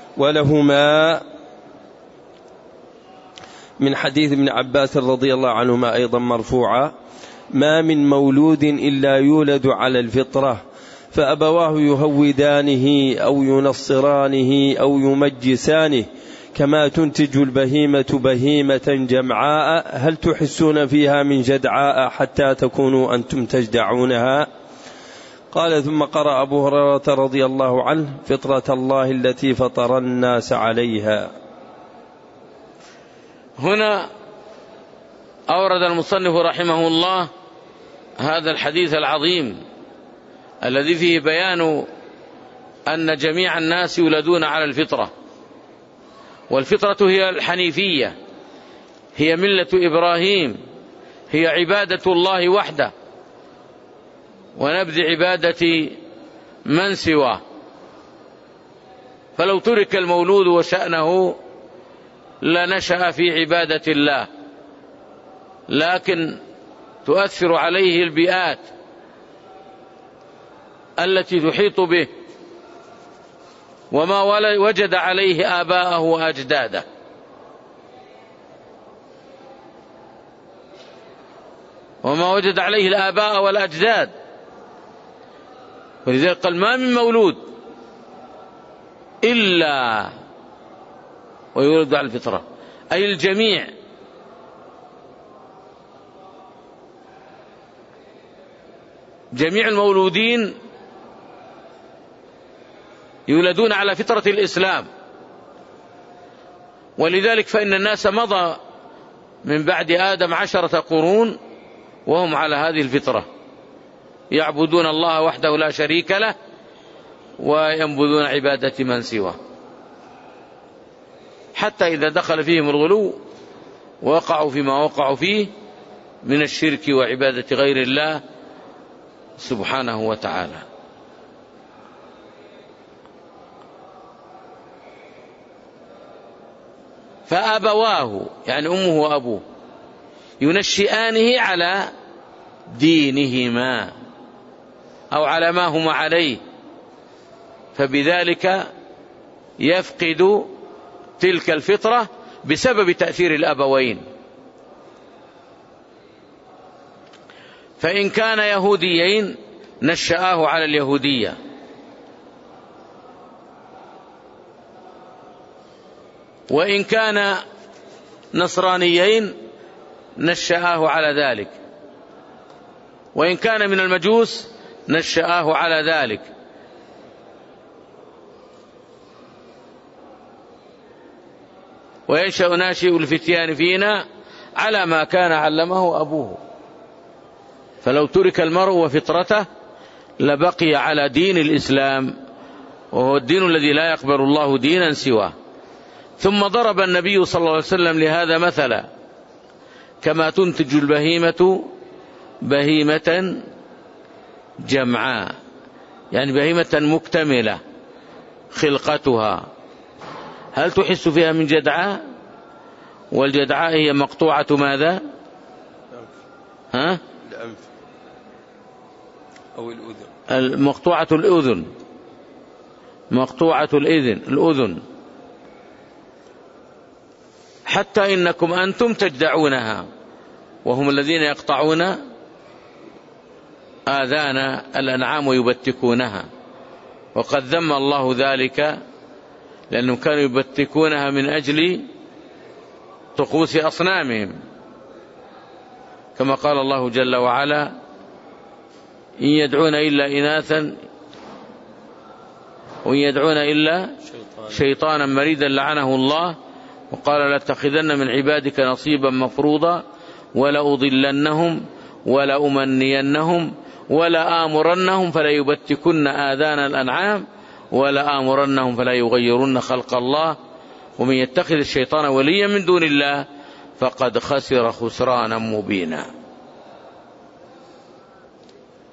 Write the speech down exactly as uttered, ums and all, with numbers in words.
ولهما من حديث ابن عباس رضي الله عنهما أيضا مرفوعا: ما من مولود إلا يولد على الفطرة فأبواه يهودانه أو ينصرانه أو يمجسانه كما تنتج البهيمة بهيمة جمعاء هل تحسون فيها من جدعاء حتى تكونوا أنتم تجدعونها؟ قال: ثم قرأ أبو هريرة رضي الله عنه: فطرة الله التي فطر الناس عليها. هنا أورد المصنف رحمه الله هذا الحديث العظيم الذي فيه بيان أن جميع الناس يولدون على الفطرة، والفطرة هي الحنيفية، هي ملة إبراهيم، هي عبادة الله وحده ونبذ عبادة من سواه. فلو ترك المولود وشأنه لنشأ في عبادة الله، لكن تؤثر عليه البيئات التي تحيط به وما وجد عليه آباءه وأجداده. وما وجد عليه الآباء والأجداد. ولذلك قال: ما من مولود إلا ويولد على الفطرة، أي الجميع. جميع المولودين يولدون على فطرة الإسلام. ولذلك فإن الناس مضى من بعد آدم عشرة قرون وهم على هذه الفطرة، يعبدون الله وحده لا شريك له وينبذون عبادة من سواه، حتى إذا دخل فيهم الغلو وقعوا فيما وقعوا فيه من الشرك وعبادة غير الله سبحانه وتعالى. فأبواه يعني أمه وأبوه ينشئانه على دينهما أو على ما هما عليه، فبذلك يفقد تلك الفطرة بسبب تأثير الأبوين. فإن كان يهوديين نشأه على اليهودية، وإن كان نصرانيين نشأه على ذلك، وإن كان من المجوس نشأه على ذلك. وينشأ ناشئ الفتيان فينا على ما كان علمه أبوه. فلو ترك المرء وفطرته لبقي على دين الإسلام، وهو الدين الذي لا يقبل الله دينا سواه. ثم ضرب النبي صلى الله عليه وسلم لهذا مثلا: كما تنتج البهيمة بهيمة جمعاء، يعني بهيمة مكتملة خلقتها، هل تحس فيها من جدعاء؟ والجدعاء هي مقطوعة ماذا؟ ها؟ الأنف أو الأذن. المقطوعة الأذن، مقطوعة الأذن الأذن حتى إنكم أنتم تجدعونها، وهم الذين يقطعون آذان الأنعام ويبتكونها. وقد ذم الله ذلك لأنهم كانوا يبتكونها من أجل طقوس أصنامهم، كما قال الله جل وعلا: إن يدعون إلا إناثا وإن يدعون إلا شيطانا مريدا لعنه الله. وقال: لاتخذن من عبادك نصيبا مفروضا ولأضلنهم ولأمنينهم ولآمرنهم فلا يبتكن آذان الأنعام ولآمرنهم فلا يغيرن خلق الله ومن يتخذ الشيطان وليا من دون الله فقد خسر خسرانا مبينا.